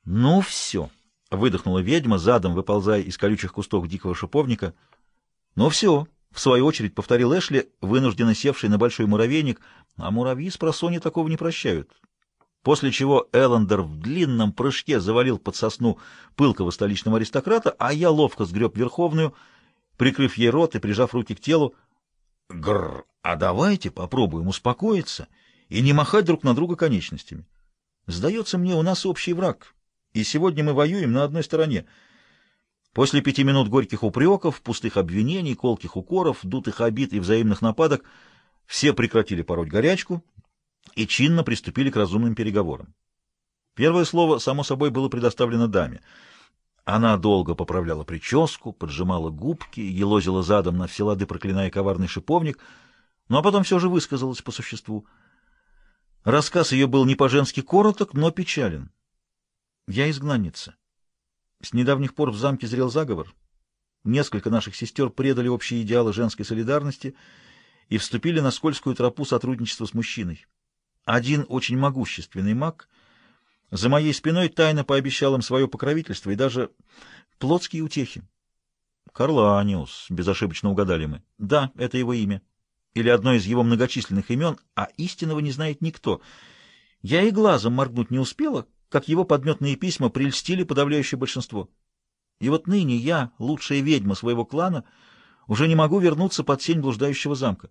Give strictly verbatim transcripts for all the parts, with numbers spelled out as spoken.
«Ну все!» — выдохнула ведьма, задом выползая из колючих кустов дикого шиповника. «Ну все!» — в свою очередь повторил Эшли, вынужденно севший на большой муравейник, а муравьи с просонья такого не прощают. После чего Эллендер в длинном прыжке завалил под сосну пылкого столичного аристократа, а я ловко сгреб Верховную, прикрыв ей рот и прижав руки к телу. Гррр, а давайте попробуем успокоиться и не махать друг на друга конечностями. Сдается мне, у нас общий враг, и сегодня мы воюем на одной стороне. После пяти минут горьких упреков, пустых обвинений, колких укоров, дутых обид и взаимных нападок все прекратили пороть горячку и чинно приступили к разумным переговорам. Первое слово, само собой, было предоставлено даме. Она долго поправляла прическу, поджимала губки, елозила задом на все лады, проклиная коварный шиповник, ну а потом все же высказалась по существу. Рассказ ее был не по-женски короток, но печален. Я изгнанница. С недавних пор в замке зрел заговор. Несколько наших сестер предали общие идеалы женской солидарности и вступили на скользкую тропу сотрудничества с мужчиной. Один очень могущественный маг за моей спиной тайно пообещал им свое покровительство и даже плотские утехи. Карланиус, безошибочно угадали мы. Да, это его имя. Или одно из его многочисленных имен, а истинного не знает никто. Я и глазом моргнуть не успела, как его подметные письма прельстили подавляющее большинство. И вот ныне я, лучшая ведьма своего клана, уже не могу вернуться под сень блуждающего замка.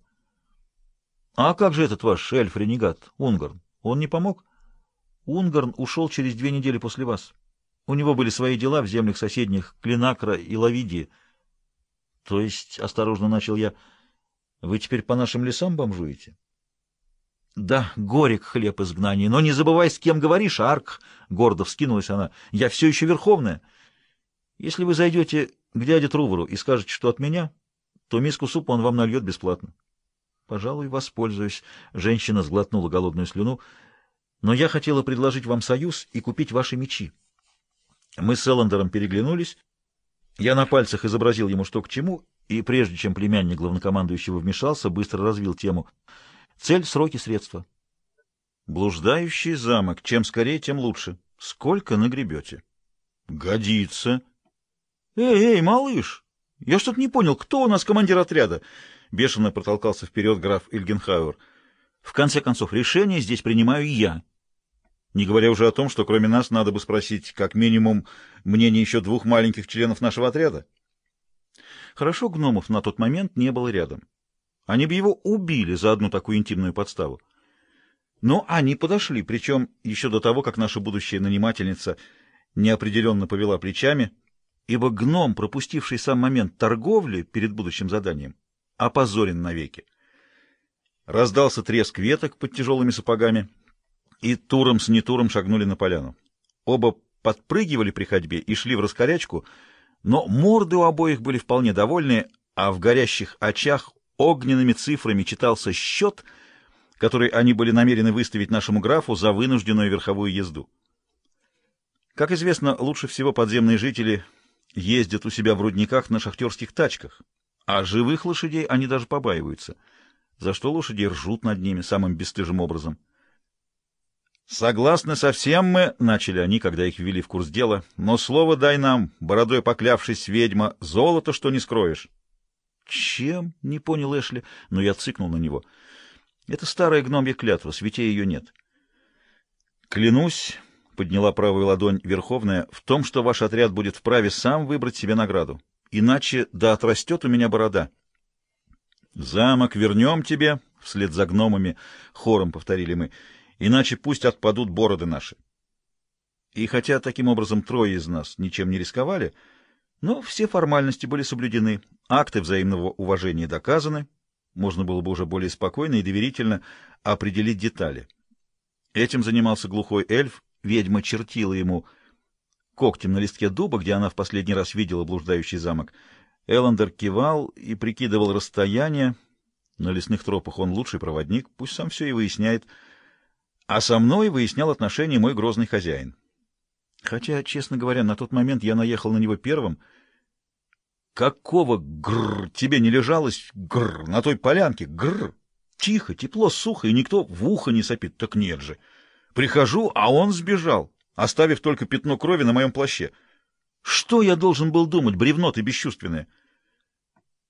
А как же этот ваш эльф-ренегат, Унгарн? Он не помог? Унгарн ушел через две недели после вас. У него были свои дела в землях соседних Клинакра и Лавидии. То есть, осторожно начал я, вы теперь по нашим лесам бомжуете? Да, горек хлеб изгнания, но не забывай, с кем говоришь, Арк, гордо вскинулась она. Я все еще верховная. Если вы зайдете к дяде Трувору и скажете, что от меня, то миску супа он вам нальет бесплатно. Пожалуй, воспользуюсь. Женщина сглотнула голодную слюну. Но я хотела предложить вам союз и купить ваши мечи. Мы с Эллендером переглянулись. Я на пальцах изобразил ему, что к чему, и прежде чем племянник главнокомандующего вмешался, быстро развил тему. Цель, сроки, средства. Блуждающий замок. Чем скорее, тем лучше. Сколько нагребете? Годится. Эй, эй, малыш! Я что-то не понял, кто у нас командир отряда? Бешено протолкался вперед граф Ильгенхауэр. В конце концов, решение здесь принимаю я. Не говоря уже о том, что кроме нас надо бы спросить как минимум мнение еще двух маленьких членов нашего отряда. Хорошо, гномов на тот момент не было рядом. Они бы его убили за одну такую интимную подставу. Но они подошли, причем еще до того, как наша будущая нанимательница неопределенно повела плечами, ибо гном, пропустивший сам момент торговли перед будущим заданием, опозорен навеки. Раздался треск веток под тяжелыми сапогами, и Туром с Нетуром шагнули на поляну. Оба подпрыгивали при ходьбе и шли в раскорячку, но морды у обоих были вполне довольные, а в горящих очах огненными цифрами читался счет, который они были намерены выставить нашему графу за вынужденную верховую езду. Как известно, лучше всего подземные жители ездят у себя в рудниках на шахтерских тачках, а живых лошадей они даже побаиваются, за что лошади ржут над ними самым бесстыжим образом. «Согласны со всем мы», — начали они, когда их ввели в курс дела, — «но слово дай нам, бородой поклявшись, ведьма, золото, что не скроешь». «Чем?» — не понял Эшли, но я цыкнул на него. «Это старая гномья клятва, святей ее нет». «Клянусь», — подняла правую ладонь Верховная, — «в том, что ваш отряд будет вправе сам выбрать себе награду. Иначе да отрастет у меня борода». «Замок вернем тебе», — вслед за гномами хором повторили мы, — «иначе пусть отпадут бороды наши». И хотя таким образом трое из нас ничем не рисковали, но все формальности были соблюдены, акты взаимного уважения доказаны, можно было бы уже более спокойно и доверительно определить детали. Этим занимался глухой эльф, ведьма чертила ему когтем на листке дуба, где она в последний раз видела блуждающий замок. Эллендер кивал и прикидывал расстояние. На лесных тропах он лучший проводник, пусть сам все и выясняет. А со мной выяснял отношения мой грозный хозяин. Хотя, честно говоря, на тот момент я наехал на него первым. Какого гррр тебе не лежалось гррр на той полянке? Гррр! Тихо, тепло, сухо, и никто в ухо не сопит. Так нет же. Прихожу, а он сбежал. оставив только пятно крови на моем плаще. Что я должен был думать, бревно ты бесчувственное?